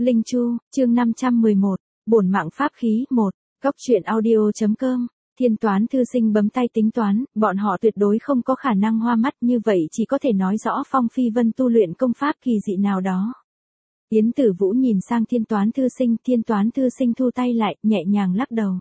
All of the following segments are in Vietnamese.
Linh Chu, chương 511, bổn mạng pháp khí 1, Cốc truyện audio.com, thiên toán thư sinh bấm tay tính toán, bọn họ tuyệt đối không có khả năng hoa mắt như vậy, chỉ có thể nói rõ Phong Phi Vân tu luyện công pháp kỳ dị nào đó. Yến Tử Vũ nhìn sang thiên toán thư sinh thu tay lại, nhẹ nhàng lắc đầu.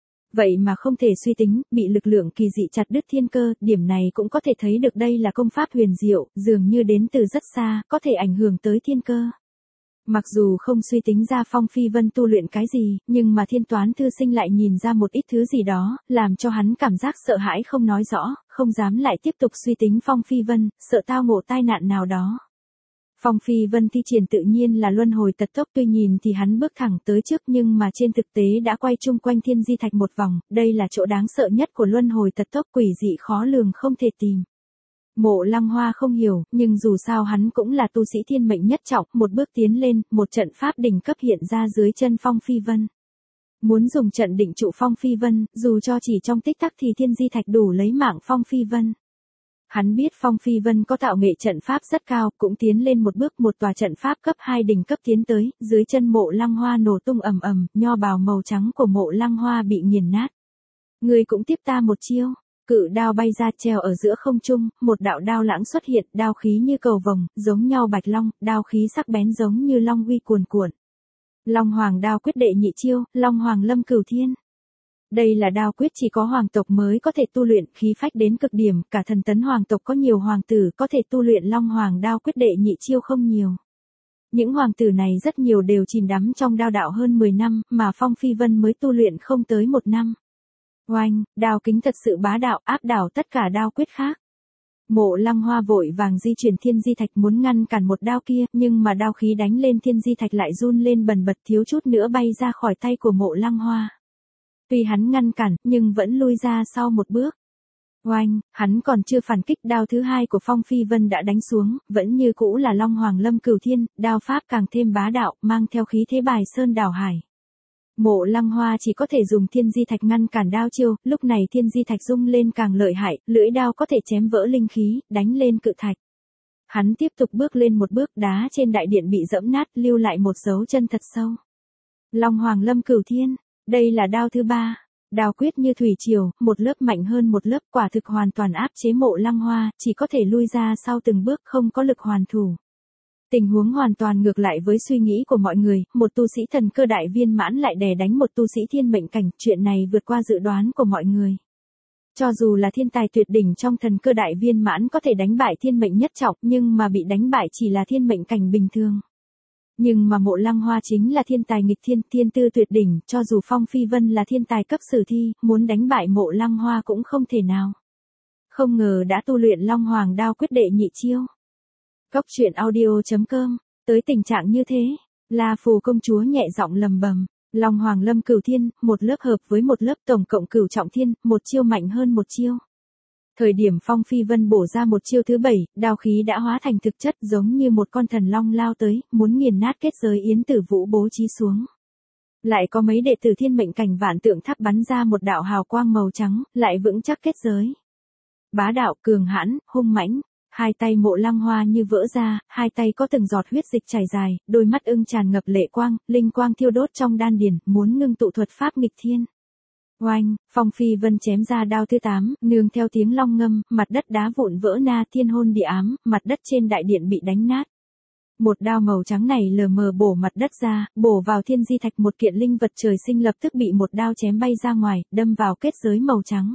Vậy mà không thể suy tính, bị lực lượng kỳ dị chặt đứt thiên cơ, điểm này cũng có thể thấy được đây là công pháp huyền diệu, dường như đến từ rất xa, có thể ảnh hưởng tới thiên cơ. Mặc dù không suy tính ra Phong Phi Vân tu luyện cái gì, nhưng mà thiên toán thư sinh lại nhìn ra một ít thứ gì đó, làm cho hắn cảm giác sợ hãi không nói rõ, không dám lại tiếp tục suy tính Phong Phi Vân, sợ tao ngộ tai nạn nào đó. Phong Phi Vân thi triển tự nhiên là luân hồi tật tốc, tuy nhìn thì hắn bước thẳng tới trước nhưng mà trên thực tế đã quay chung quanh thiên di thạch một vòng, đây là chỗ đáng sợ nhất của luân hồi tật tốc, quỷ dị khó lường không thể tìm. Mộ Lăng Hoa không hiểu, nhưng dù sao hắn cũng là tu sĩ thiên mệnh nhất trọng, một bước tiến lên, một trận pháp đỉnh cấp hiện ra dưới chân Phong Phi Vân. Muốn dùng trận định trụ Phong Phi Vân, dù cho chỉ trong tích tắc thì thiên di thạch đủ lấy mạng Phong Phi Vân. Hắn biết Phong Phi Vân có tạo nghệ trận pháp rất cao, cũng tiến lên một bước, một tòa trận pháp cấp 2 đỉnh cấp tiến tới, dưới chân Mộ Lăng Hoa nổ tung ầm ầm, nho bào màu trắng của Mộ Lăng Hoa bị nghiền nát. Người cũng tiếp ta một chiêu. Cự đao bay ra treo ở giữa không trung, một đạo đao lãng xuất hiện, đao khí như cầu vồng, giống nhau bạch long, đao khí sắc bén giống như long uy cuồn cuộn. Long Hoàng đao quyết đệ nhị chiêu, Long Hoàng Lâm Cửu Thiên. Đây là đao quyết chỉ có hoàng tộc mới có thể tu luyện, khí phách đến cực điểm, cả thần tấn hoàng tộc có nhiều hoàng tử có thể tu luyện Long Hoàng đao quyết đệ nhị chiêu không nhiều. Những hoàng tử này rất nhiều đều chìm đắm trong đao đạo hơn 10 năm, mà Phong Phi Vân mới tu luyện không tới 1 năm. Oanh, đao kính thật sự bá đạo, áp đảo tất cả đao quyết khác. Mộ Lăng Hoa vội vàng di chuyển thiên di thạch muốn ngăn cản một đao kia, nhưng mà đao khí đánh lên thiên di thạch lại run lên bần bật, thiếu chút nữa bay ra khỏi tay của Mộ Lăng Hoa. Tuy hắn ngăn cản, nhưng vẫn lui ra sau một bước. Oanh, hắn còn chưa phản kích, đao thứ hai của Phong Phi Vân đã đánh xuống, vẫn như cũ là Long Hoàng Lâm Cửu Thiên, đao pháp càng thêm bá đạo, mang theo khí thế bài sơn đảo hải. Mộ Lăng Hoa chỉ có thể dùng thiên di thạch ngăn cản đao chiêu, lúc này thiên di thạch rung lên càng lợi hại, lưỡi đao có thể chém vỡ linh khí, đánh lên cự thạch. Hắn tiếp tục bước lên một bước, đá trên đại điện bị dẫm nát, lưu lại một dấu chân thật sâu. Long Hoàng Lâm Cửu Thiên, đây là đao thứ 3. Đao quyết như thủy triều, một lớp mạnh hơn một lớp, quả thực hoàn toàn áp chế Mộ Lăng Hoa, chỉ có thể lui ra sau từng bước, không có lực hoàn thủ. Tình huống hoàn toàn ngược lại với suy nghĩ của mọi người, một tu sĩ thần cơ đại viên mãn lại đè đánh một tu sĩ thiên mệnh cảnh, chuyện này vượt qua dự đoán của mọi người. Cho dù là thiên tài tuyệt đỉnh trong thần cơ đại viên mãn có thể đánh bại thiên mệnh nhất trọng, nhưng mà bị đánh bại chỉ là thiên mệnh cảnh bình thường. Nhưng mà Mộ Lăng Hoa chính là thiên tài nghịch thiên, thiên tư tuyệt đỉnh, cho dù Phong Phi Vân là thiên tài cấp sử thi, muốn đánh bại Mộ Lăng Hoa cũng không thể nào. Không ngờ đã tu luyện Long Hoàng đao quyết đệ nhị chiêu. Cốc truyện audio.com, tới tình trạng như thế, La Phù công chúa nhẹ giọng lầm bầm, Long Hoàng Lâm Cửu Thiên, một lớp hợp với một lớp, tổng cộng cửu trọng thiên, một chiêu mạnh hơn một chiêu. Thời điểm Phong Phi Vân bổ ra một chiêu thứ 7, đao khí đã hóa thành thực chất, giống như một con thần long lao tới, muốn nghiền nát kết giới Yến Tử Vũ bố trí xuống. Lại có mấy đệ tử thiên mệnh cảnh vạn tượng tháp bắn ra một đạo hào quang màu trắng, lại vững chắc kết giới. Bá đạo, cường hãn, hung mãnh. Hai tay Mộ Lăng Hoa như vỡ ra, hai tay có từng giọt huyết dịch chảy dài, đôi mắt ưng tràn ngập lệ quang, linh quang thiêu đốt trong đan điền, muốn ngưng tụ thuật pháp nghịch thiên. Oanh, Phong Phi Vân chém ra đao thứ 8, nương theo tiếng long ngâm, mặt đất đá vụn vỡ na, thiên hôn địa ám, mặt đất trên đại điện bị đánh nát. Một đao màu trắng này lờ mờ bổ mặt đất ra, bổ vào thiên di thạch, một kiện linh vật trời sinh lập tức bị một đao chém bay ra ngoài, đâm vào kết giới màu trắng.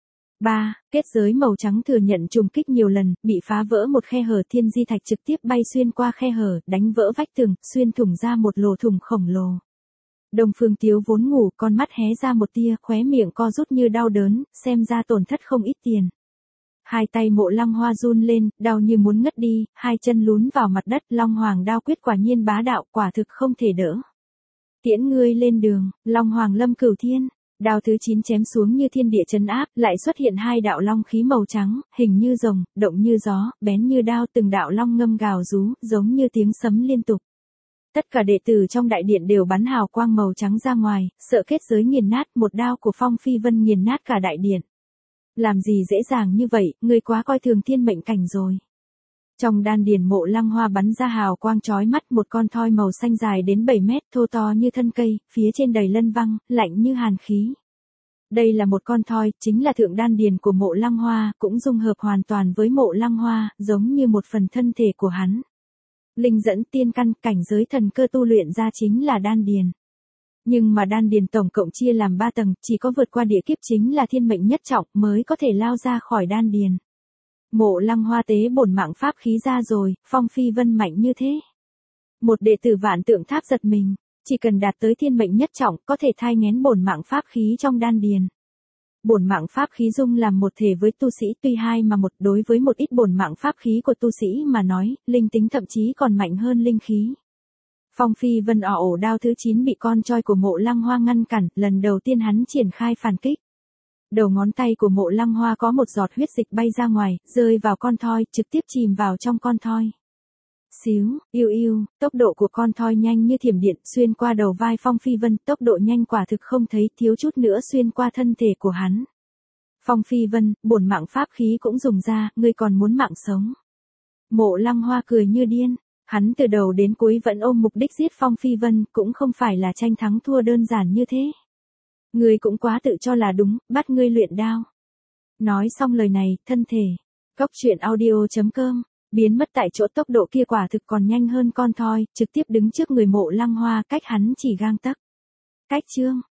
3. Kết giới màu trắng thừa nhận trùng kích nhiều lần, bị phá vỡ một khe hở, thiên di thạch trực tiếp bay xuyên qua khe hở, đánh vỡ vách tường, xuyên thủng ra một lỗ thủng khổng lồ. Đông Phương Tiếu vốn ngủ, con mắt hé ra một tia, khóe miệng co rút như đau đớn, xem ra tổn thất không ít tiền. Hai tay Mộ Lăng Hoa run lên, đau như muốn ngất đi, hai chân lún vào mặt đất, Long Hoàng đao quyết quả nhiên bá đạo, quả thực không thể đỡ. Tiễn ngươi lên đường, Long Hoàng Lâm Cửu Thiên. Đao thứ 9 chém xuống như thiên địa trấn áp, lại xuất hiện hai đạo long khí màu trắng, hình như rồng, động như gió, bén như đao, từng đạo long ngâm gào rú, giống như tiếng sấm liên tục. Tất cả đệ tử trong đại điện đều bắn hào quang màu trắng ra ngoài, sợ kết giới nghiền nát, một đao của Phong Phi Vân nghiền nát cả đại điện. Làm gì dễ dàng như vậy, ngươi quá coi thường thiên mệnh cảnh rồi. Trong đan điền Mộ Lăng Hoa bắn ra hào quang chói mắt, một con thoi màu xanh dài đến 7 mét, thô to như thân cây, phía trên đầy lân văng, lạnh như hàn khí. Đây là một con thoi, chính là thượng đan điền của Mộ Lăng Hoa, cũng dung hợp hoàn toàn với Mộ Lăng Hoa, giống như một phần thân thể của hắn. Linh dẫn tiên căn, cảnh giới thần cơ tu luyện ra chính là đan điền. Nhưng mà đan điền tổng cộng chia làm 3 tầng, chỉ có vượt qua địa kiếp chính là thiên mệnh nhất trọng mới có thể lao ra khỏi đan điền. Mộ Lăng Hoa tế bổn mạng pháp khí ra rồi, Phong Phi Vân mạnh như thế. Một đệ tử Vạn Tượng Tháp giật mình, chỉ cần đạt tới thiên mệnh nhất trọng có thể thai nghén bổn mạng pháp khí trong đan điền. Bổn mạng pháp khí dung làm một thể với tu sĩ, tuy hai mà một, đối với một ít bổn mạng pháp khí của tu sĩ mà nói, linh tính thậm chí còn mạnh hơn linh khí. Phong Phi Vân ổ đao thứ 9 bị con choi của Mộ Lăng Hoa ngăn cản, lần đầu tiên hắn triển khai phản kích. Đầu ngón tay của Mộ Lăng Hoa có một giọt huyết dịch bay ra ngoài, rơi vào con thoi, trực tiếp chìm vào trong con thoi. Xíu, yêu yêu, tốc độ của con thoi nhanh như thiểm điện, xuyên qua đầu vai Phong Phi Vân, tốc độ nhanh quả thực không thấy, thiếu chút nữa xuyên qua thân thể của hắn. Phong Phi Vân, bổn mạng pháp khí cũng dùng ra, ngươi còn muốn mạng sống. Mộ Lăng Hoa cười như điên, hắn từ đầu đến cuối vẫn ôm mục đích giết Phong Phi Vân, cũng không phải là tranh thắng thua đơn giản như thế. Ngươi cũng quá tự cho là đúng, bắt ngươi luyện đao. Nói xong lời này, thân thể, Cốc Truyện Audio.com, biến mất tại chỗ, tốc độ kia quả thực còn nhanh hơn con thoi, trực tiếp đứng trước người Mộ Lăng Hoa, cách hắn chỉ gang tấc. Cách chương